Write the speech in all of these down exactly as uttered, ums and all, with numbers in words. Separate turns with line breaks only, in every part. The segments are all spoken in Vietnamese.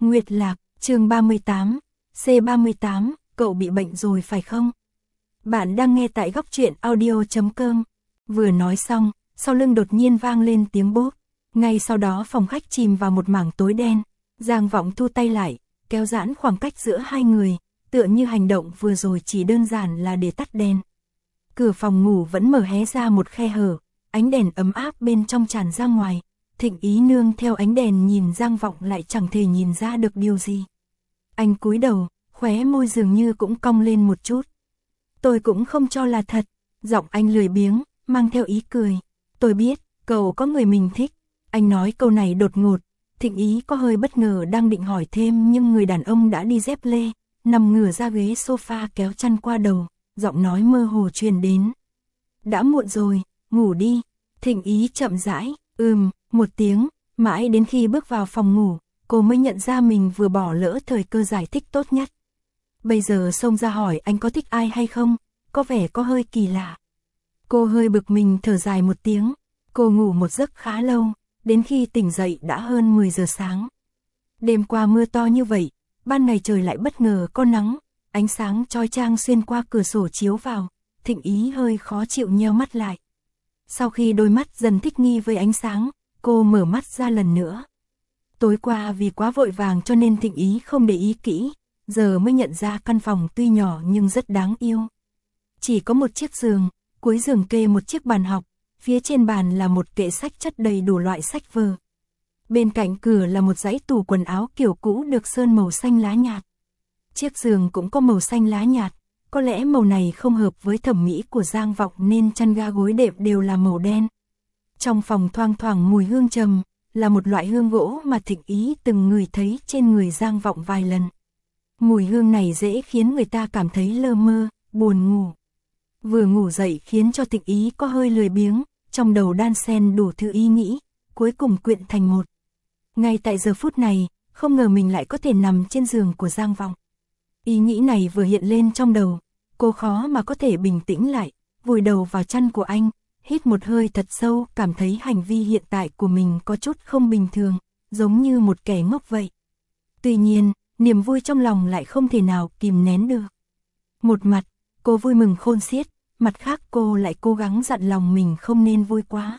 Nguyệt Lạc, chương ba mươi tám, C ba mươi tám, cậu bị bệnh rồi phải không? Bạn đang nghe tại góc truyện audio chấm com. Vừa nói xong, sau lưng đột nhiên vang lên tiếng bốp. Ngay sau đó phòng khách chìm vào một mảng tối đen. Giang Vọng thu tay lại, kéo giãn khoảng cách giữa hai người, tựa như hành động vừa rồi chỉ đơn giản là để tắt đèn. Cửa phòng ngủ vẫn mở hé ra một khe hở, ánh đèn ấm áp bên trong tràn ra ngoài. Thịnh Ý nương theo ánh đèn nhìn Giang Vọng lại chẳng thể nhìn ra được điều gì. Anh cúi đầu, khóe môi dường như cũng cong lên một chút. Tôi cũng không cho là thật, giọng anh lười biếng, mang theo ý cười. Tôi biết, cậu có người mình thích. Anh nói câu này đột ngột, Thịnh Ý có hơi bất ngờ đang định hỏi thêm nhưng người đàn ông đã đi dép lê, nằm ngửa ra ghế sofa kéo chăn qua đầu, giọng nói mơ hồ truyền đến. Đã muộn rồi, ngủ đi. Thịnh Ý chậm rãi, ừm, một tiếng, mãi đến khi bước vào phòng ngủ, cô mới nhận ra mình vừa bỏ lỡ thời cơ giải thích tốt nhất. Bây giờ xông ra hỏi anh có thích ai hay không, có vẻ có hơi kỳ lạ. Cô hơi bực mình thở dài một tiếng, cô ngủ một giấc khá lâu, đến khi tỉnh dậy đã hơn mười giờ sáng. Đêm qua mưa to như vậy, ban ngày trời lại bất ngờ có nắng, ánh sáng chói chang xuyên qua cửa sổ chiếu vào, Thịnh Ý hơi khó chịu nheo mắt lại. Sau khi đôi mắt dần thích nghi với ánh sáng, cô mở mắt ra lần nữa. Tối qua vì quá vội vàng cho nên Thịnh Ý không để ý kỹ, giờ mới nhận ra căn phòng tuy nhỏ nhưng rất đáng yêu. Chỉ có một chiếc giường, cuối giường kê một chiếc bàn học, phía trên bàn là một kệ sách chất đầy đủ loại sách vở. Bên cạnh cửa là một dãy tủ quần áo kiểu cũ được sơn màu xanh lá nhạt. Chiếc giường cũng có màu xanh lá nhạt, có lẽ màu này không hợp với thẩm mỹ của Giang Vọng nên chăn ga gối đệm đều là màu đen. Trong phòng thoang thoảng mùi hương trầm, là một loại hương gỗ mà Thịnh Ý từng ngửi thấy trên người Giang Vọng vài lần. Mùi hương này dễ khiến người ta cảm thấy lơ mơ, buồn ngủ. Vừa ngủ dậy khiến cho Thịnh Ý có hơi lười biếng, trong đầu đan xen đủ thứ ý nghĩ, cuối cùng quyện thành một. Ngay tại giờ phút này, không ngờ mình lại có thể nằm trên giường của Giang Vọng. Ý nghĩ này vừa hiện lên trong đầu, cô khó mà có thể bình tĩnh lại, vùi đầu vào chăn của anh, hít một hơi thật sâu, cảm thấy hành vi hiện tại của mình có chút không bình thường, giống như một kẻ ngốc vậy. Tuy nhiên, niềm vui trong lòng lại không thể nào kìm nén được. Một mặt, cô vui mừng khôn xiết, mặt khác cô lại cố gắng dặn lòng mình không nên vui quá.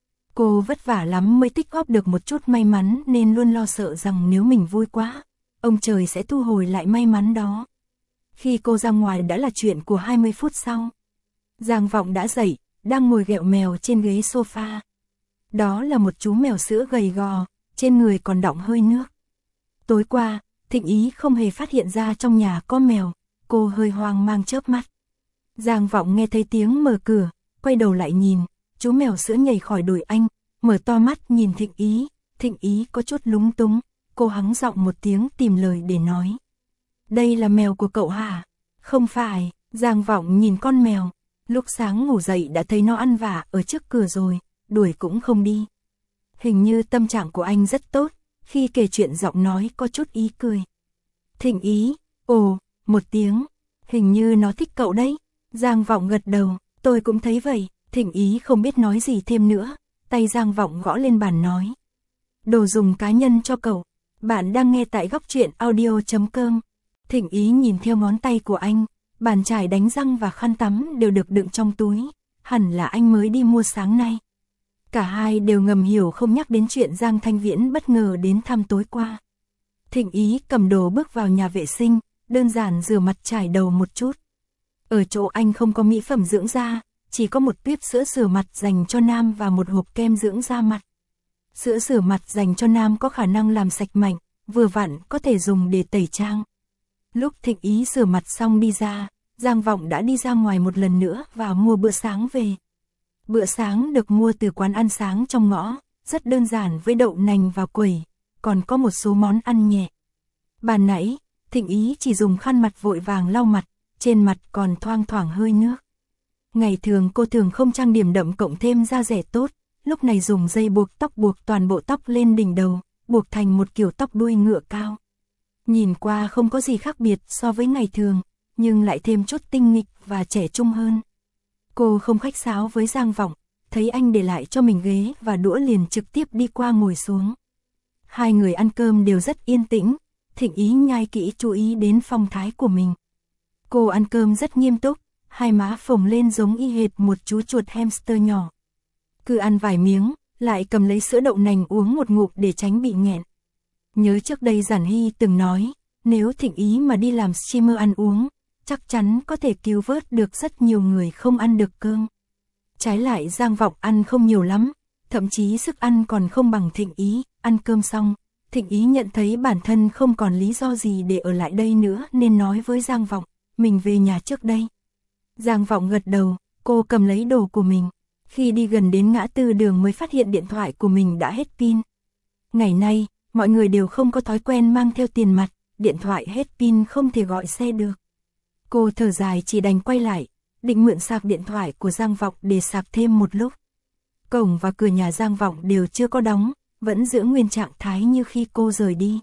Cô vất vả lắm mới tích góp được một chút may mắn nên luôn lo sợ rằng nếu mình vui quá, ông trời sẽ thu hồi lại may mắn đó. Khi cô ra ngoài đã là chuyện của hai mươi phút sau. Giang Vọng đã dậy, đang ngồi ghẹo mèo trên ghế sofa. Đó là một chú mèo sữa gầy gò, trên người còn đọng hơi nước. Tối qua, Thịnh Ý không hề phát hiện ra trong nhà có mèo, cô hơi hoang mang chớp mắt. Giang Vọng nghe thấy tiếng mở cửa, quay đầu lại nhìn, chú mèo sữa nhảy khỏi đùi anh, mở to mắt nhìn Thịnh Ý, Thịnh Ý có chút lúng túng, cô hắng giọng một tiếng tìm lời để nói. Đây là mèo của cậu hả? Không phải, Giang Vọng nhìn con mèo, lúc sáng ngủ dậy đã thấy nó ăn vạ ở trước cửa rồi, đuổi cũng không đi. Hình như tâm trạng của anh rất tốt, khi kể chuyện giọng nói có chút ý cười. Thịnh Ý, ồ, một tiếng, hình như nó thích cậu đấy. Giang Vọng gật đầu, tôi cũng thấy vậy. Thịnh Ý không biết nói gì thêm nữa, tay Giang Vọng gõ lên bàn nói. Đồ dùng cá nhân cho cậu, bạn đang nghe tại góc truyện audio chấm com. Thịnh Ý nhìn theo ngón tay của anh, bàn chải đánh răng và khăn tắm đều được đựng trong túi, hẳn là anh mới đi mua sáng nay. Cả hai đều ngầm hiểu không nhắc đến chuyện Giang Thanh Viễn bất ngờ đến thăm tối qua. Thịnh Ý cầm đồ bước vào nhà vệ sinh, đơn giản rửa mặt chải đầu một chút. Ở chỗ anh không có mỹ phẩm dưỡng da, chỉ có một tuyếp sữa rửa mặt dành cho nam và một hộp kem dưỡng da mặt. Sữa rửa mặt dành cho nam có khả năng làm sạch mạnh, vừa vặn có thể dùng để tẩy trang. Lúc Thịnh Ý rửa mặt xong đi ra, Giang Vọng đã đi ra ngoài một lần nữa và mua bữa sáng về. Bữa sáng được mua từ quán ăn sáng trong ngõ, rất đơn giản với đậu nành và quẩy, còn có một số món ăn nhẹ. Ban nãy, Thịnh Ý chỉ dùng khăn mặt vội vàng lau mặt, trên mặt còn thoang thoảng hơi nước. Ngày thường cô thường không trang điểm đậm cộng thêm da rẻ tốt, lúc này dùng dây buộc tóc buộc toàn bộ tóc lên đỉnh đầu, buộc thành một kiểu tóc đuôi ngựa cao. Nhìn qua không có gì khác biệt so với ngày thường, nhưng lại thêm chút tinh nghịch và trẻ trung hơn. Cô không khách sáo với Giang Vọng, thấy anh để lại cho mình ghế và đũa liền trực tiếp đi qua ngồi xuống. Hai người ăn cơm đều rất yên tĩnh, Thịnh Ý nhai kỹ chú ý đến phong thái của mình. Cô ăn cơm rất nghiêm túc, hai má phồng lên giống y hệt một chú chuột hamster nhỏ. Cứ ăn vài miếng, lại cầm lấy sữa đậu nành uống một ngụm để tránh bị nghẹn. Nhớ trước đây Giản Hy từng nói, nếu Thịnh Ý mà đi làm streamer ăn uống, chắc chắn có thể cứu vớt được rất nhiều người không ăn được cơm. Trái lại Giang Vọng ăn không nhiều lắm, thậm chí sức ăn còn không bằng Thịnh Ý. Ăn cơm xong, Thịnh Ý nhận thấy bản thân không còn lý do gì để ở lại đây nữa nên nói với Giang Vọng, mình về nhà trước đây. Giang Vọng gật đầu, cô cầm lấy đồ của mình. Khi đi gần đến ngã tư đường mới phát hiện điện thoại của mình đã hết pin. Ngày nay, mọi người đều không có thói quen mang theo tiền mặt, điện thoại hết pin không thể gọi xe được. Cô thở dài chỉ đành quay lại, định mượn sạc điện thoại của Giang Vọng để sạc thêm một lúc. Cổng và cửa nhà Giang Vọng đều chưa có đóng, vẫn giữ nguyên trạng thái như khi cô rời đi.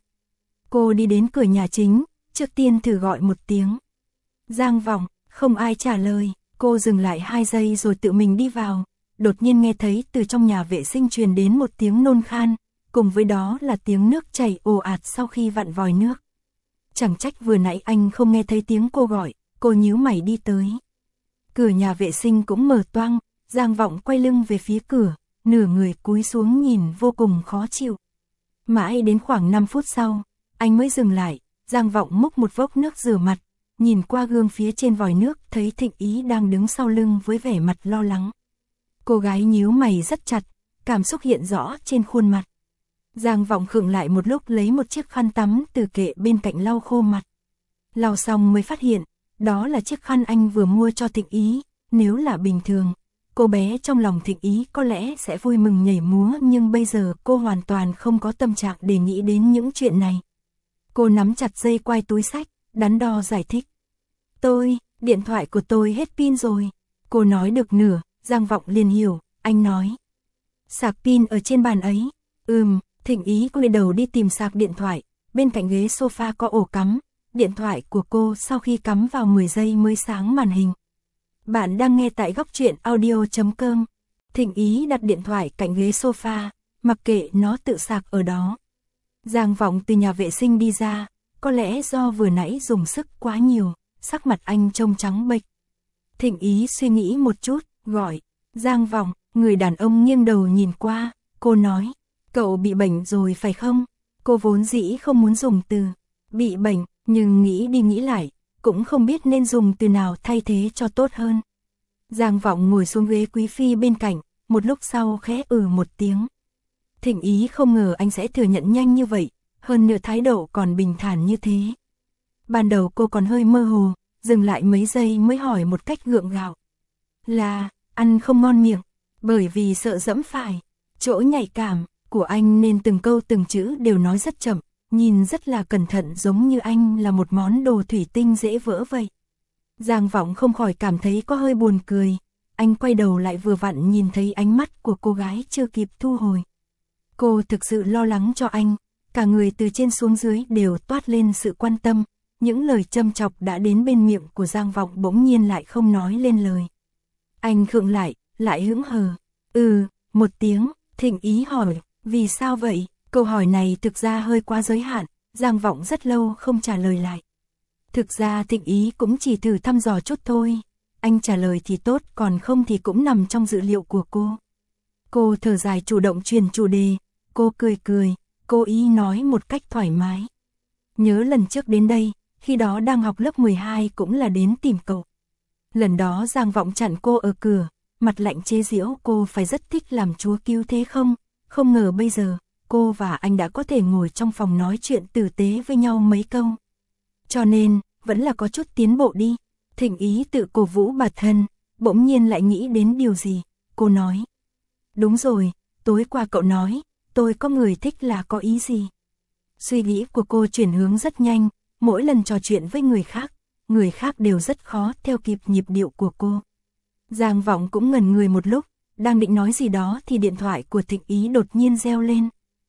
Cô đi đến cửa nhà chính, trước tiên thử gọi một tiếng. Giang Vọng, không ai trả lời, cô dừng lại hai giây rồi tự mình đi vào. Đột nhiên nghe thấy từ trong nhà vệ sinh truyền đến một tiếng nôn khan, cùng với đó là tiếng nước chảy ồ ạt sau khi vặn vòi nước. Chẳng trách vừa nãy anh không nghe thấy tiếng cô gọi, cô nhíu mày đi tới. Cửa nhà vệ sinh cũng mở toang, Giang Vọng quay lưng về phía cửa, nửa người cúi xuống nhìn vô cùng khó chịu. Mãi đến khoảng năm phút sau, anh mới dừng lại, Giang Vọng múc một vốc nước rửa mặt, nhìn qua gương phía trên vòi nước thấy Thịnh Ý đang đứng sau lưng với vẻ mặt lo lắng. Cô gái nhíu mày rất chặt, cảm xúc hiện rõ trên khuôn mặt. Giang Vọng khựng lại một lúc lấy một chiếc khăn tắm từ kệ bên cạnh lau khô mặt. Lau xong mới phát hiện, đó là chiếc khăn anh vừa mua cho Thịnh Ý, nếu là bình thường, cô bé trong lòng Thịnh Ý có lẽ sẽ vui mừng nhảy múa nhưng bây giờ cô hoàn toàn không có tâm trạng để nghĩ đến những chuyện này. Cô nắm chặt dây quai túi xách, đắn đo giải thích. Tôi, điện thoại của tôi hết pin rồi. Cô nói được nửa, Giang Vọng liền hiểu, anh nói. Sạc pin ở trên bàn ấy. Ừm, Thịnh Ý quay đầu đi tìm sạc điện thoại, bên cạnh ghế sofa có ổ cắm. Điện thoại của cô sau khi cắm vào mười giây mới sáng màn hình. Bạn đang nghe tại góc truyện audio chấm com. Thịnh Ý đặt điện thoại cạnh ghế sofa, mặc kệ nó tự sạc ở đó. Giang Vọng từ nhà vệ sinh đi ra, có lẽ do vừa nãy dùng sức quá nhiều, sắc mặt anh trông trắng bệch. Thịnh Ý suy nghĩ một chút, gọi, Giang Vọng, người đàn ông nghiêng đầu nhìn qua, cô nói, cậu bị bệnh rồi phải không? Cô vốn dĩ không muốn dùng từ bị bệnh, nhưng nghĩ đi nghĩ lại, cũng không biết nên dùng từ nào thay thế cho tốt hơn. Giang Vọng ngồi xuống ghế quý phi bên cạnh, một lúc sau khẽ ừ một tiếng. Thịnh Ý không ngờ anh sẽ thừa nhận nhanh như vậy, hơn nữa thái độ còn bình thản như thế. Ban đầu cô còn hơi mơ hồ, dừng lại mấy giây mới hỏi một cách gượng gạo. Là, ăn không ngon miệng, bởi vì sợ dẫm phải. Chỗ nhạy cảm của anh nên từng câu từng chữ đều nói rất chậm, nhìn rất là cẩn thận giống như anh là một món đồ thủy tinh dễ vỡ vậy. Giang Vọng không khỏi cảm thấy có hơi buồn cười, anh quay đầu lại vừa vặn nhìn thấy ánh mắt của cô gái chưa kịp thu hồi. Cô thực sự lo lắng cho anh, cả người từ trên xuống dưới đều toát lên sự quan tâm, những lời châm chọc đã đến bên miệng của Giang Vọng bỗng nhiên lại không nói lên lời. Anh khựng lại, lại hững hờ, ừ, một tiếng, Thịnh Ý hỏi, vì sao vậy? Câu hỏi này thực ra hơi quá giới hạn, Giang Vọng rất lâu không trả lời lại. Thực ra Thịnh Ý cũng chỉ thử thăm dò chút thôi, anh trả lời thì tốt còn không thì cũng nằm trong dự liệu của cô. Cô thở dài chủ động truyền chủ đề, cô cười cười, cô ý nói một cách thoải mái. Nhớ lần trước đến đây, khi đó đang học lớp mười hai cũng là đến tìm cậu. Lần đó Giang Vọng chặn cô ở cửa, mặt lạnh chế giễu cô phải rất thích làm chúa cứu thế không, không ngờ bây giờ, cô và anh đã có thể ngồi trong phòng nói chuyện tử tế với nhau mấy câu. Cho nên, vẫn là có chút tiến bộ đi. Thịnh Ý tự cổ vũ bản thân, bỗng nhiên lại nghĩ đến điều gì, cô nói. Đúng rồi, tối qua cậu nói, tôi có người thích là có ý gì? Suy nghĩ của cô chuyển hướng rất nhanh, mỗi lần trò chuyện với người khác, người khác đều rất khó theo kịp nhịp điệu của cô. Giang Vọng cũng ngẩn người một lúc, đang định nói gì đó thì điện thoại của Thịnh Ý đột nhiên reo lên.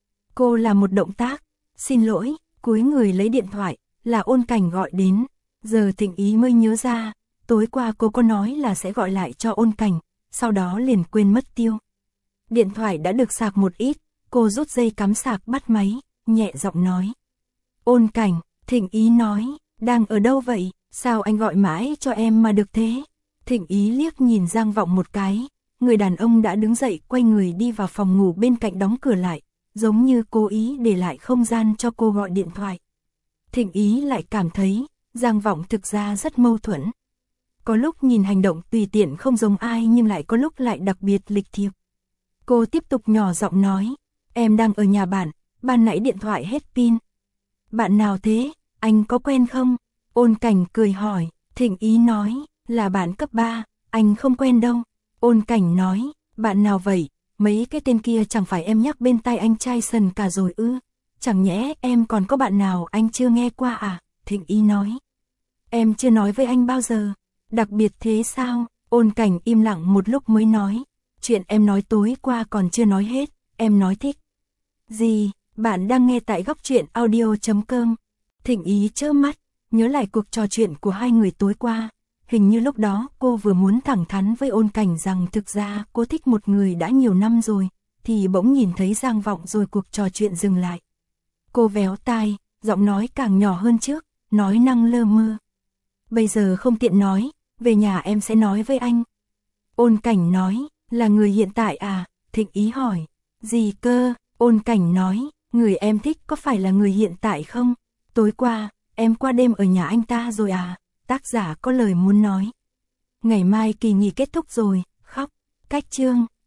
Cô làm một động tác, xin lỗi, cúi người lấy điện thoại, là Ôn Cảnh gọi đến. Giờ Thịnh Ý mới nhớ ra, tối qua cô có nói là sẽ gọi lại cho Ôn Cảnh, sau đó liền quên mất tiêu. Điện thoại đã được sạc một ít, cô rút dây cắm sạc bắt máy, nhẹ giọng nói. Ôn Cảnh, Thịnh Ý nói, đang ở đâu vậy, sao anh gọi mãi cho em mà được thế? Thịnh Ý liếc nhìn Giang Vọng một cái, người đàn ông đã đứng dậy quay người đi vào phòng ngủ bên cạnh đóng cửa lại, giống như cố ý để lại không gian cho cô gọi điện thoại. Thịnh Ý lại cảm thấy, Giang Vọng thực ra rất mâu thuẫn. Có lúc nhìn hành động tùy tiện không giống ai nhưng lại có lúc lại đặc biệt lịch thiệp. Cô tiếp tục nhỏ giọng nói, em đang ở nhà bạn, ban nãy điện thoại hết pin. Bạn nào thế, anh có quen không? Ôn Cảnh cười hỏi, Thịnh Ý nói, là bạn cấp ba, anh không quen đâu. Ôn Cảnh nói, bạn nào vậy, mấy cái tên kia chẳng phải em nhắc bên tai anh trai sần cả rồi ư? Chẳng nhẽ em còn có bạn nào anh chưa nghe qua à? Thịnh Ý nói, em chưa nói với anh bao giờ. Đặc biệt thế sao? Ôn Cảnh im lặng một lúc mới nói, chuyện em nói tối qua còn chưa nói hết, em nói thích. Gì? Bạn đang nghe tại góc truyện audio chấm com. Thịnh Ý chớp mắt, nhớ lại cuộc trò chuyện của hai người tối qua. Hình như lúc đó cô vừa muốn thẳng thắn với Ôn Cảnh rằng thực ra cô thích một người đã nhiều năm rồi, thì bỗng nhìn thấy Giang Vọng rồi cuộc trò chuyện dừng lại. Cô véo tai, giọng nói càng nhỏ hơn trước, nói năng lơ mơ. Bây giờ không tiện nói, về nhà em sẽ nói với anh. Ôn Cảnh nói, là người hiện tại à? Thịnh Ý hỏi, gì cơ? Ôn Cảnh nói, người em thích có phải là người hiện tại không? Tối qua, em qua đêm ở nhà anh ta rồi à? Tác giả có lời muốn nói. Ngày mai kỳ nghỉ kết thúc rồi, khóc. Cách chương.